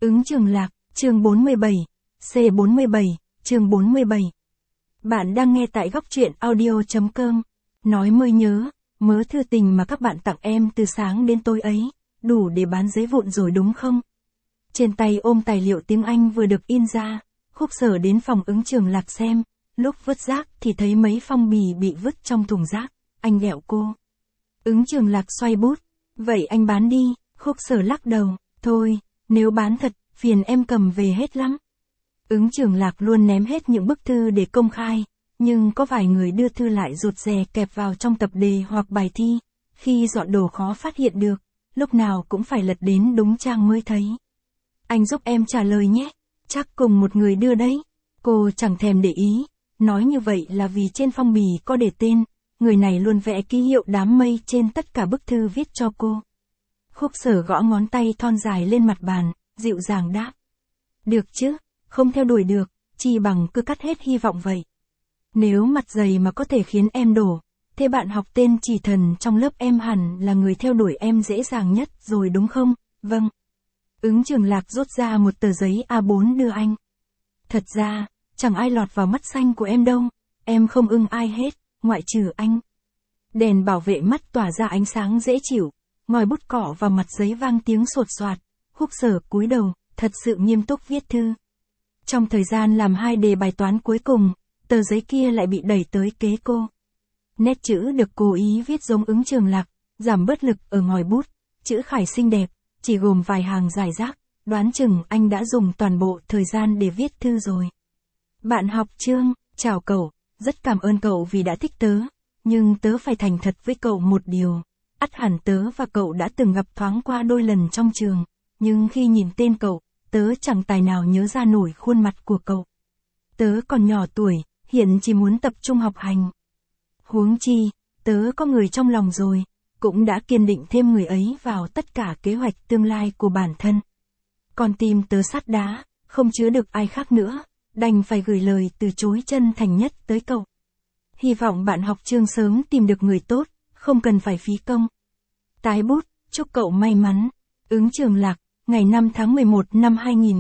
Ứng Trường Lạc, chương 47, C47, chương 47. Bạn đang nghe tại góc truyện audio.com. Nói mới nhớ, mớ thư tình mà các bạn tặng em từ sáng đến tối ấy, đủ để bán giấy vụn rồi đúng không? Trên tay ôm tài liệu tiếng Anh vừa được in ra, Khúc Sở đến phòng Ứng Trường Lạc xem, lúc vứt rác thì thấy mấy phong bì bị vứt trong thùng rác, anh ghẹo cô. Ứng Trường Lạc xoay bút, vậy anh bán đi, Khúc Sở lắc đầu, thôi, nếu bán thật, phiền em cầm về hết lắm. Ứng Trường Lạc luôn ném hết những bức thư để công khai, nhưng có vài người đưa thư lại rụt rè kẹp vào trong tập đề hoặc bài thi, khi dọn đồ khó phát hiện được, lúc nào cũng phải lật đến đúng trang mới thấy. Anh giúp em trả lời nhé, chắc cùng một người đưa đấy. Cô chẳng thèm để ý, nói như vậy là vì trên phong bì có để tên, người này luôn vẽ ký hiệu đám mây trên tất cả bức thư viết cho cô. Khúc Sở gõ ngón tay thon dài lên mặt bàn, dịu dàng đáp. Được chứ, không theo đuổi được, chi bằng cứ cắt hết hy vọng vậy. Nếu mặt dày mà có thể khiến em đổ, thế bạn học tên Chỉ Thần trong lớp em hẳn là người theo đuổi em dễ dàng nhất rồi đúng không? Vâng. Ứng Trường Lạc rút ra một tờ giấy A4 đưa anh. Thật ra, chẳng ai lọt vào mắt xanh của em đâu, em không ưng ai hết, ngoại trừ anh. Đèn bảo vệ mắt tỏa ra ánh sáng dễ chịu, ngòi bút cọ vào mặt giấy vang tiếng sột soạt, Khúc Sở cúi đầu, thật sự nghiêm túc viết thư. Trong thời gian làm 2 đề bài toán cuối cùng, tờ giấy kia lại bị đẩy tới kế cô. Nét chữ được cố ý viết giống Ứng Trường Lạc, giảm bớt lực ở ngòi bút, chữ khải xinh đẹp, chỉ gồm vài hàng rải rác, đoán chừng anh đã dùng toàn bộ thời gian để viết thư rồi. Bạn học Trương, chào cậu, rất cảm ơn cậu vì đã thích tớ, nhưng tớ phải thành thật với cậu một điều. Ắt hẳn tớ và cậu đã từng gặp thoáng qua đôi lần trong trường, nhưng khi nhìn tên cậu, tớ chẳng tài nào nhớ ra nổi khuôn mặt của cậu. Tớ còn nhỏ tuổi, hiện chỉ muốn tập trung học hành. Huống chi, tớ có người trong lòng rồi, cũng đã kiên định thêm người ấy vào tất cả kế hoạch tương lai của bản thân. Còn tim tớ sắt đá, không chứa được ai khác nữa, đành phải gửi lời từ chối chân thành nhất tới cậu. Hy vọng bạn học Trương sớm tìm được người tốt, không cần phải phí công. Tái bút, chúc cậu may mắn. Ứng Trường Lạc, ngày 5 tháng 11 năm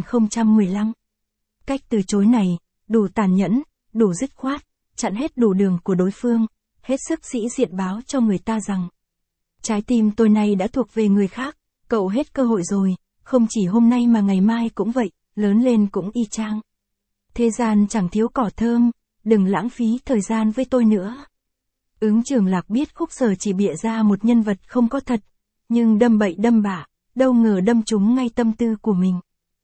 2015. Cách từ chối này, đủ tàn nhẫn, đủ dứt khoát, chặn hết đủ đường của đối phương, hết sức sĩ diện báo cho người ta rằng trái tim tôi nay đã thuộc về người khác, cậu hết cơ hội rồi, không chỉ hôm nay mà ngày mai cũng vậy, lớn lên cũng y chang. Thế gian chẳng thiếu cỏ thơm, đừng lãng phí thời gian với tôi nữa. Ứng Trường Lạc biết Khúc Sở chỉ bịa ra một nhân vật không có thật, nhưng đâm bậy đâm bạ, đâu ngờ đâm trúng ngay tâm tư của mình.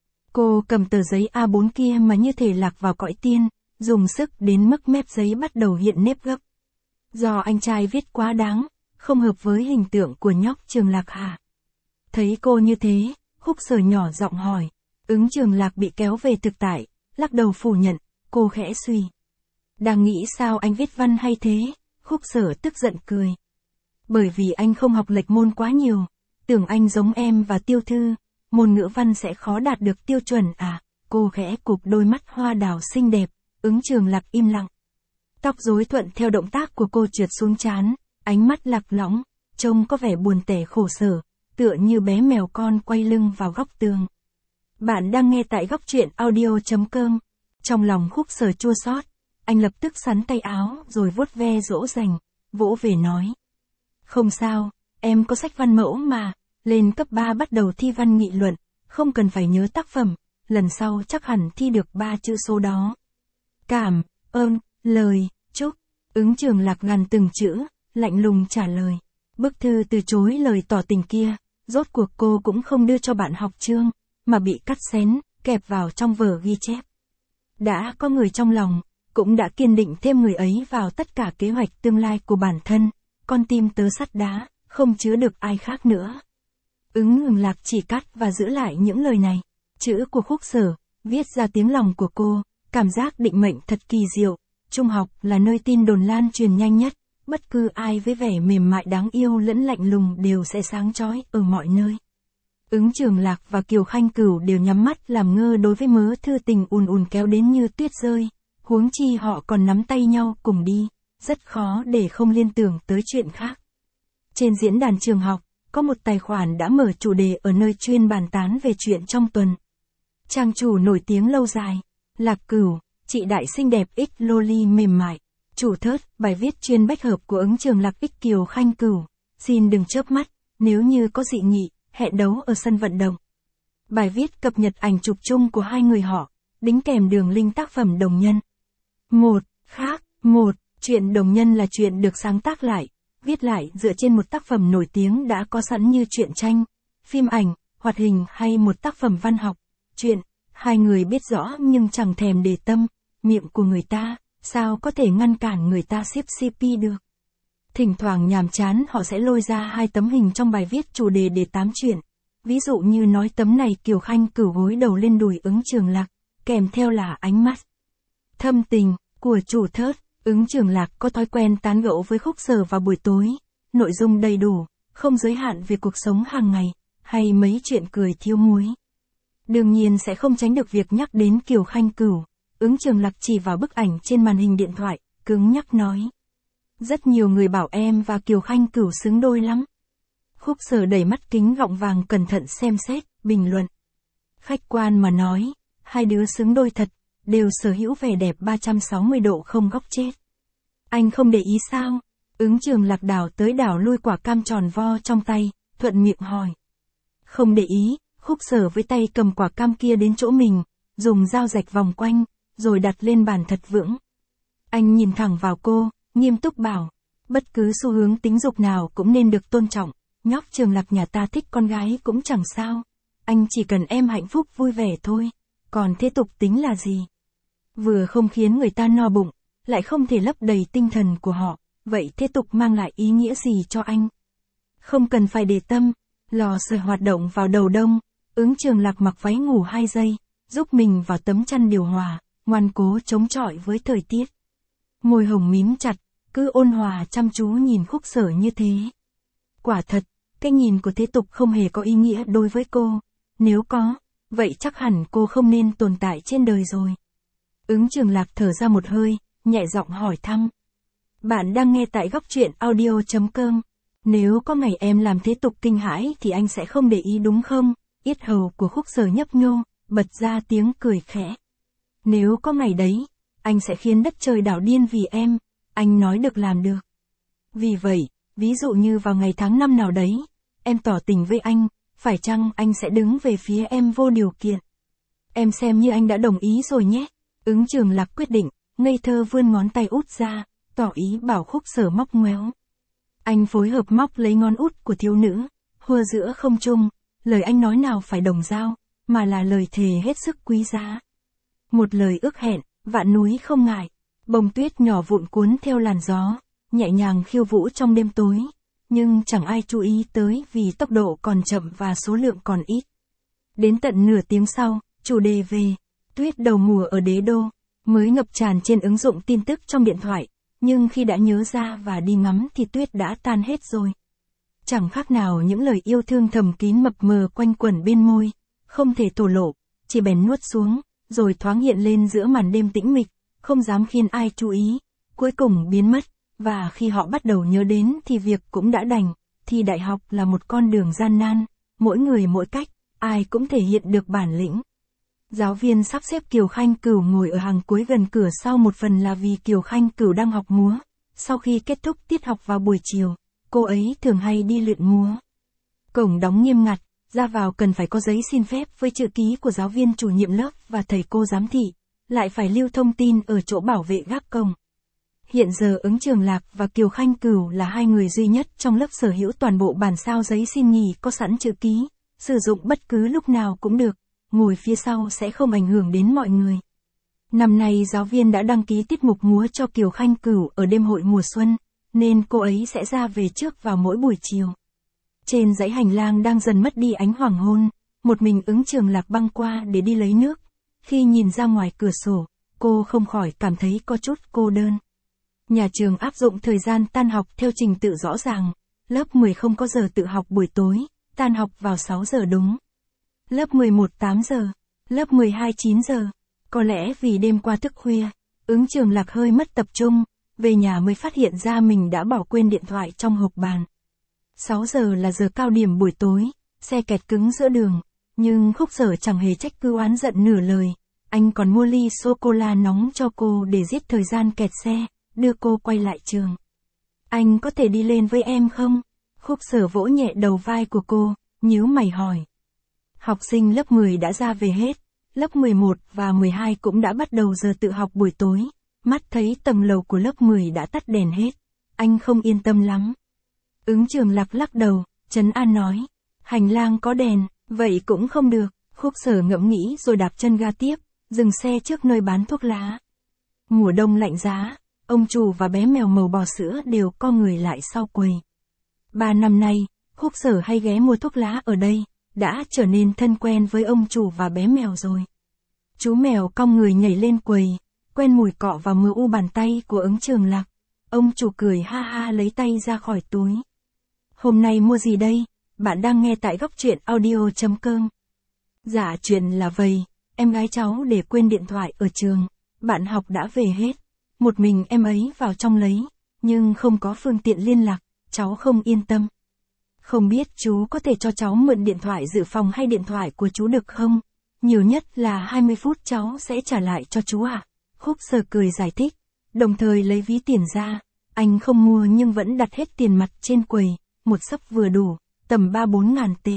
Cô cầm tờ giấy A4 kia mà như thể lạc vào cõi tiên, dùng sức đến mức mép giấy bắt đầu hiện nếp gấp. Do anh trai viết quá đáng, không hợp với hình tượng của nhóc Trường Lạc hả? Thấy cô như thế, Khúc Sở nhỏ giọng hỏi. Ứng Trường Lạc bị kéo về thực tại, lắc đầu phủ nhận, cô khẽ suy. Đang nghĩ sao anh viết văn hay thế? Khúc Sở tức giận cười. Bởi vì anh không học lệch môn quá nhiều, tưởng anh giống em và Tiêu Thư, môn ngữ văn sẽ khó đạt được tiêu chuẩn à? Cô khẽ cụp đôi mắt hoa đào xinh đẹp, Ứng Trường Lạc im lặng. Tóc rối thuận theo động tác của cô trượt xuống trán, ánh mắt lạc lõng, trông có vẻ buồn tẻ khổ sở, tựa như bé mèo con quay lưng vào góc tường. Bạn đang nghe tại góc truyện audio.com. Trong lòng Khúc Sở chua xót, anh lập tức xắn tay áo rồi vuốt ve dỗ dành, vỗ về nói. Không sao, em có sách văn mẫu mà, lên cấp 3 bắt đầu thi văn nghị luận, không cần phải nhớ tác phẩm, lần sau chắc hẳn thi được 3 chữ số đó. Cảm ơn, lời, chúc. Ứng Trường Lạc gằn từng chữ, lạnh lùng trả lời. Bức thư từ chối lời tỏ tình kia, rốt cuộc cô cũng không đưa cho bạn học Trương, mà bị cắt xén, kẹp vào trong vở ghi chép. Đã có người trong lòng, cũng đã kiên định thêm người ấy vào tất cả kế hoạch tương lai của bản thân, con tim tớ sắt đá, không chứa được ai khác nữa. Ứng Trường Lạc chỉ cắt và giữ lại những lời này. Chữ của Khúc Sở, viết ra tiếng lòng của cô, cảm giác định mệnh thật kỳ diệu. Trung học là nơi tin đồn lan truyền nhanh nhất, bất cứ ai với vẻ mềm mại đáng yêu lẫn lạnh lùng đều sẽ sáng chói ở mọi nơi. Ứng Trường Lạc và Kiều Khanh Cửu đều nhắm mắt làm ngơ đối với mớ thư tình ùn ùn kéo đến như tuyết rơi, huống chi họ còn nắm tay nhau cùng đi, rất khó để không liên tưởng tới chuyện khác. Trên diễn đàn trường học, có một tài khoản đã mở chủ đề ở nơi chuyên bàn tán về chuyện trong tuần. Trang chủ nổi tiếng lâu dài. Lạc Cửu, chị đại xinh đẹp X loli mềm mại. Chủ thớt, bài viết chuyên bách hợp của ứng trường Lạc X Kiều Khanh Cửu. Xin đừng chớp mắt, nếu như có dị nghị, hẹn đấu ở sân vận động. Bài viết cập nhật ảnh chụp chung của hai người họ, đính kèm đường link tác phẩm đồng nhân. 1. Chuyện đồng nhân là chuyện được sáng tác lại, viết lại dựa trên một tác phẩm nổi tiếng đã có sẵn như truyện tranh, phim ảnh, hoạt hình hay một tác phẩm văn học. Chuyện, hai người biết rõ nhưng chẳng thèm để tâm, miệng của người ta, sao có thể ngăn cản người ta ship CP được. Thỉnh thoảng nhàm chán họ sẽ lôi ra hai tấm hình trong bài viết chủ đề để tám chuyện. Ví dụ như nói tấm này Kiều Khanh Cửu gối đầu lên đùi ứng trường Lạc, kèm theo là ánh mắt thâm tình của chủ thớt. Ứng trường Lạc có thói quen tán gẫu với Khúc Sở vào buổi tối, nội dung đầy đủ, không giới hạn về cuộc sống hàng ngày, hay mấy chuyện cười thiếu muối. Đương nhiên sẽ không tránh được việc nhắc đến Kiều Khanh Cửu. Ứng trường Lạc chỉ vào bức ảnh trên màn hình điện thoại, cứng nhắc nói. Rất nhiều người bảo em và Kiều Khanh Cửu xứng đôi lắm. Khúc Sở đẩy mắt kính gọng vàng cẩn thận xem xét, bình luận. Khách quan mà nói, hai đứa xứng đôi thật, đều sở hữu vẻ đẹp 360 độ không góc chết. Anh không để ý sao? Ứng trường Lạc đảo tới đảo lui quả cam tròn vo trong tay, thuận miệng hỏi. Không để ý, Khúc Sở với tay cầm quả cam kia đến chỗ mình, dùng dao rạch vòng quanh, rồi đặt lên bàn thật vững. Anh nhìn thẳng vào cô, nghiêm túc bảo, bất cứ xu hướng tính dục nào cũng nên được tôn trọng, nhóc Trường Lạc nhà ta thích con gái cũng chẳng sao. Anh chỉ cần em hạnh phúc vui vẻ thôi, còn thế tục tính là gì? Vừa không khiến người ta no bụng, lại không thể lấp đầy tinh thần của họ, vậy thế tục mang lại ý nghĩa gì cho anh? Không cần phải để tâm, lò sưởi hoạt động vào đầu đông, ứng Trường Lạc mặc váy ngủ 2 giây, giúp mình vào tấm chăn điều hòa, ngoan cố chống chọi với thời tiết. Môi hồng mím chặt, cứ ôn hòa chăm chú nhìn Khúc Sở như thế. Quả thật, cái nhìn của thế tục không hề có ý nghĩa đối với cô, nếu có, vậy chắc hẳn cô không nên tồn tại trên đời rồi. Ứng Trường Lạc thở ra một hơi, nhẹ giọng hỏi thăm. Bạn đang nghe tại góc truyện audio.com. Nếu có ngày em làm thế tục kinh hãi thì anh sẽ không để ý đúng không? Yết hầu của Khúc Sở nhấp nhô, bật ra tiếng cười khẽ. Nếu có ngày đấy, anh sẽ khiến đất trời đảo điên vì em, anh nói được làm được. Vì vậy, ví dụ như vào ngày tháng năm nào đấy, em tỏ tình với anh, phải chăng anh sẽ đứng về phía em vô điều kiện? Em xem như anh đã đồng ý rồi nhé. Ứng Trường Lạc quyết định, ngây thơ vươn ngón tay út ra, tỏ ý bảo Khúc Sở móc ngoéo. Anh phối hợp móc lấy ngón út của thiếu nữ, hùa giữa không trung, lời anh nói nào phải đồng dao, mà là lời thề hết sức quý giá. Một lời ước hẹn, vạn núi không ngại, bông tuyết nhỏ vụn cuốn theo làn gió, nhẹ nhàng khiêu vũ trong đêm tối, nhưng chẳng ai chú ý tới vì tốc độ còn chậm và số lượng còn ít. Đến tận nửa tiếng sau, chủ đề về tuyết đầu mùa ở Đế Đô mới ngập tràn trên ứng dụng tin tức trong điện thoại, nhưng khi đã nhớ ra và đi ngắm thì tuyết đã tan hết rồi. Chẳng khác nào những lời yêu thương thầm kín mập mờ quanh quẩn bên môi, không thể thổ lộ, chỉ bèn nuốt xuống, rồi thoáng hiện lên giữa màn đêm tĩnh mịch, không dám khiến ai chú ý, cuối cùng biến mất, và khi họ bắt đầu nhớ đến thì việc cũng đã đành, thì đại học là một con đường gian nan, mỗi người mỗi cách, ai cũng thể hiện được bản lĩnh. Giáo viên sắp xếp Kiều Khanh Cửu ngồi ở hàng cuối gần cửa sau, một phần là vì Kiều Khanh Cửu đang học múa, sau khi kết thúc tiết học vào buổi chiều, cô ấy thường hay đi luyện múa. Cổng đóng nghiêm ngặt, ra vào cần phải có giấy xin phép với chữ ký của giáo viên chủ nhiệm lớp và thầy cô giám thị, lại phải lưu thông tin ở chỗ bảo vệ gác cổng. Hiện giờ Ứng Trường Lạc và Kiều Khanh Cửu là hai người duy nhất trong lớp sở hữu toàn bộ bản sao giấy xin nghỉ có sẵn chữ ký, sử dụng bất cứ lúc nào cũng được, ngồi phía sau sẽ không ảnh hưởng đến mọi người. Năm nay giáo viên đã đăng ký tiết mục múa cho Kiều Khanh Cửu ở đêm hội mùa xuân, nên cô ấy sẽ ra về trước vào mỗi buổi chiều. Trên dãy hành lang đang dần mất đi ánh hoàng hôn, một mình Ứng Trường Lạc băng qua để đi lấy nước. Khi nhìn ra ngoài cửa sổ, cô không khỏi cảm thấy có chút cô đơn. Nhà trường áp dụng thời gian tan học theo trình tự rõ ràng, lớp 10 không có giờ tự học buổi tối, tan học vào 6 giờ đúng. Lớp 11 8 giờ, lớp 12 9 giờ. Có lẽ vì đêm qua thức khuya, Ứng Trường Lạc hơi mất tập trung, về nhà mới phát hiện ra mình đã bỏ quên điện thoại trong hộp bàn. 6 giờ là giờ cao điểm buổi tối, xe kẹt cứng giữa đường, Nhưng Khúc Sở chẳng hề trách cứ oán giận nửa lời. Anh còn mua ly sô-cô-la nóng cho cô để giết thời gian kẹt xe, đưa cô quay lại trường. Anh có thể đi lên với em không? Khúc Sở vỗ nhẹ đầu vai của cô, nhíu mày hỏi. Học sinh lớp 10 đã ra về hết, lớp 11 và 12 cũng đã bắt đầu giờ tự học buổi tối. Mắt thấy tầng lầu của lớp 10 đã tắt đèn hết, anh không yên tâm lắm. Ứng Trường Lạc lắc đầu, trấn an nói. Hành lang có đèn, vậy cũng không được. Khúc Sở ngẫm nghĩ rồi đạp chân ga tiếp, dừng xe trước nơi bán thuốc lá. Mùa đông lạnh giá, ông chủ và bé mèo màu bò sữa đều co người lại sau quầy. 3 năm nay, Khúc Sở hay ghé mua thuốc lá ở đây, đã trở nên thân quen với ông chủ và bé mèo rồi. Chú mèo cong người nhảy lên quầy, quen mùi cọ và mưa u bàn tay của Ứng Trường Lạc. Ông chủ cười ha ha lấy tay ra khỏi túi. Hôm nay mua gì đây? Bạn đang nghe tại góc truyện audio.com. Dạ chuyện là vậy, em gái cháu để quên điện thoại ở trường, bạn học đã về hết. Một mình em ấy vào trong lấy, nhưng không có phương tiện liên lạc, cháu không yên tâm. Không biết chú có thể cho cháu mượn điện thoại dự phòng hay điện thoại của chú được không? Nhiều nhất là 20 phút cháu sẽ trả lại cho chú ạ. Khúc Sở cười giải thích, đồng thời lấy ví tiền ra. Anh không mua nhưng vẫn đặt hết tiền mặt trên quầy, một xấp vừa đủ, tầm 3-4 ngàn tệ.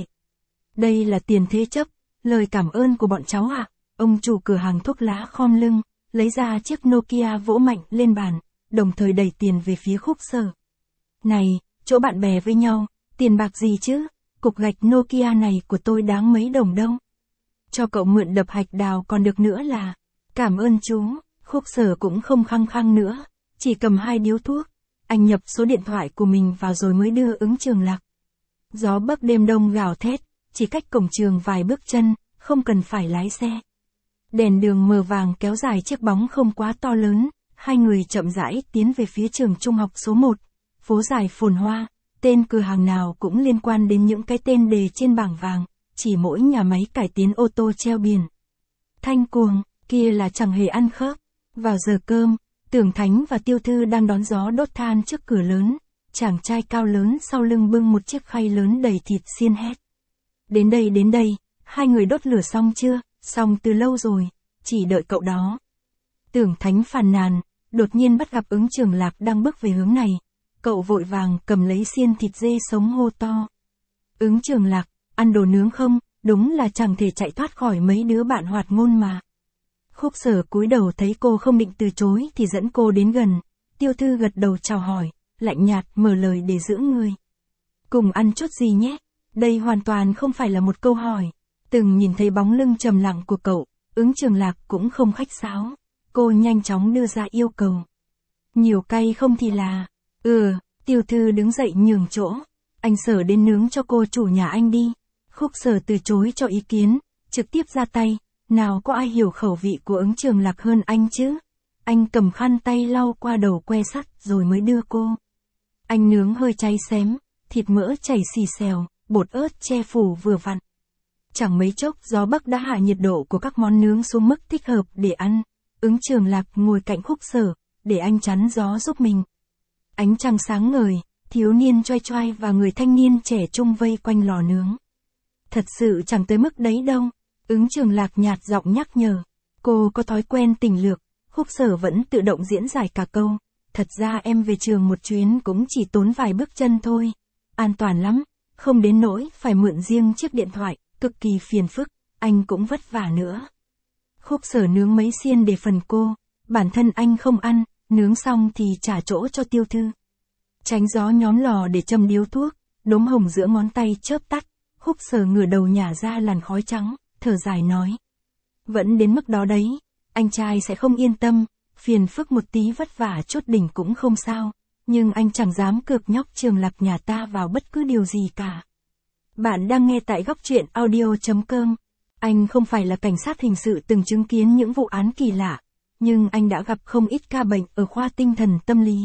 Đây là tiền thế chấp, lời cảm ơn của bọn cháu ạ. Ông chủ cửa hàng thuốc lá khom lưng, lấy ra chiếc Nokia vỗ mạnh lên bàn, đồng thời đẩy tiền về phía Khúc Sở. Này, chỗ bạn bè với nhau, tiền bạc gì chứ, cục gạch Nokia này của tôi đáng mấy đồng đâu. Cho cậu mượn đập hạch đào còn được nữa là, cảm ơn chú. Khúc Sở cũng không khăng khăng nữa, chỉ cầm 2 điếu thuốc. Anh nhập số điện thoại của mình vào rồi mới đưa Ứng Trường Lạc. Gió bấc đêm đông gào thét, chỉ cách cổng trường vài bước chân, không cần phải lái xe. Đèn đường mờ vàng kéo dài chiếc bóng không quá to lớn, hai người chậm rãi tiến về phía trường trung học số 1, phố dài phồn hoa, tên cửa hàng nào cũng liên quan đến những cái tên đề trên bảng vàng, chỉ mỗi nhà máy cải tiến ô tô treo biển. Thanh Cuồng, kia là chẳng hề ăn khớp. Vào giờ cơm, Tưởng Thánh và Tiêu Thư đang đón gió đốt than trước cửa lớn, chàng trai cao lớn sau lưng bưng một chiếc khay lớn đầy thịt xiên hét. Đến đây, hai người đốt lửa xong chưa? Xong từ lâu rồi, chỉ đợi cậu đó. Tưởng Thánh phàn nàn, đột nhiên bắt gặp Ứng Trường Lạc đang bước về hướng này. Cậu vội vàng cầm lấy xiên thịt dê sống hô to. Ứng Trường Lạc, ăn đồ nướng không? Đúng là chẳng thể chạy thoát khỏi mấy đứa bạn hoạt ngôn mà. Khúc Sở cúi đầu thấy cô không định từ chối thì dẫn cô đến gần. Tiêu Thư gật đầu chào hỏi, lạnh nhạt mở lời để giữ người. Cùng ăn chút gì nhé? Đây hoàn toàn không phải là một câu hỏi. Từng nhìn thấy bóng lưng trầm lặng của cậu, Ứng Trường Lạc cũng không khách sáo. Cô nhanh chóng đưa ra yêu cầu. Nhiều cay không thì là... Tiêu Thư đứng dậy nhường chỗ. Anh Sở đến nướng cho cô chủ nhà anh đi. Khúc Sở từ chối cho ý kiến, trực tiếp ra tay. Nào có ai hiểu khẩu vị của Ứng Trường Lạc hơn anh chứ? Anh cầm khăn tay lau qua đầu que sắt rồi mới đưa cô. Anh nướng hơi cháy xém, thịt mỡ chảy xì xèo, bột ớt che phủ vừa vặn. Chẳng mấy chốc gió bắc đã hạ nhiệt độ của các món nướng xuống mức thích hợp để ăn. Ứng Trường Lạc ngồi cạnh Khúc Sở, để anh chắn gió giúp mình. Ánh trăng sáng ngời, thiếu niên choai choai và người thanh niên trẻ trung vây quanh lò nướng. Thật sự chẳng tới mức đấy đâu. Ứng Trường Lạc nhạt giọng nhắc nhở. Cô có thói quen tình lược. Khúc Sở vẫn tự động diễn giải cả câu. Thật ra em về trường một chuyến cũng chỉ tốn vài bước chân thôi. An toàn lắm, không đến nỗi phải mượn riêng chiếc điện thoại, cực kỳ phiền phức, anh cũng vất vả nữa. Khúc Sở nướng mấy xiên để phần cô, bản thân anh không ăn, nướng xong thì trả chỗ cho Tiêu Thư. Tránh gió nhóm lò để châm điếu thuốc, đốm hồng giữa ngón tay chớp tắt, Khúc Sở ngửa đầu nhả ra làn khói trắng, thở dài nói. Vẫn đến mức đó đấy, anh trai sẽ không yên tâm, phiền phức một tí vất vả chút đỉnh cũng không sao, nhưng anh chẳng dám cược nhóc Trường Lạc nhà ta vào bất cứ điều gì cả. Bạn đang nghe tại góc truyện audio.com. Anh không phải là cảnh sát hình sự từng chứng kiến những vụ án kỳ lạ, nhưng anh đã gặp không ít ca bệnh ở khoa tinh thần tâm lý.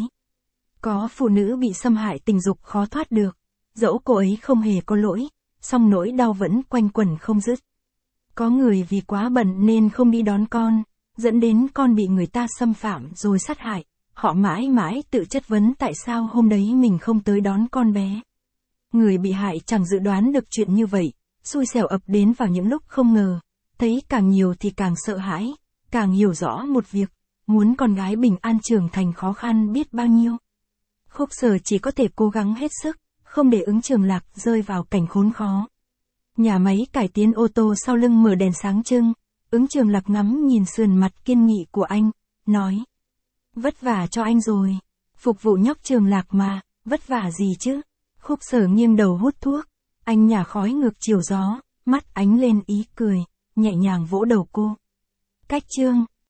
Có phụ nữ bị xâm hại tình dục khó thoát được, dẫu cô ấy không hề có lỗi, song nỗi đau vẫn quanh quẩn không dứt. Có người vì quá bận nên không đi đón con, dẫn đến con bị người ta xâm phạm rồi sát hại. Họ mãi mãi tự chất vấn tại sao hôm đấy mình không tới đón con bé. Người bị hại chẳng dự đoán được chuyện như vậy, xui xẻo ập đến vào những lúc không ngờ, thấy càng nhiều thì càng sợ hãi, càng hiểu rõ một việc, muốn con gái bình an trưởng thành khó khăn biết bao nhiêu. Khúc Sở chỉ có thể cố gắng hết sức, không để Ứng Trường Lạc rơi vào cảnh khốn khó. Nhà máy cải tiến ô tô sau lưng mở đèn sáng trưng, Ứng Trường Lạc ngắm nhìn sườn mặt kiên nghị của anh, nói. Vất vả cho anh rồi, phục vụ nhóc Trường Lạc mà, vất vả gì chứ? Khúc Sở nghiêng đầu hút thuốc, anh nhả khói ngược chiều gió, mắt ánh lên ý cười, nhẹ nhàng vỗ đầu cô. Cách chương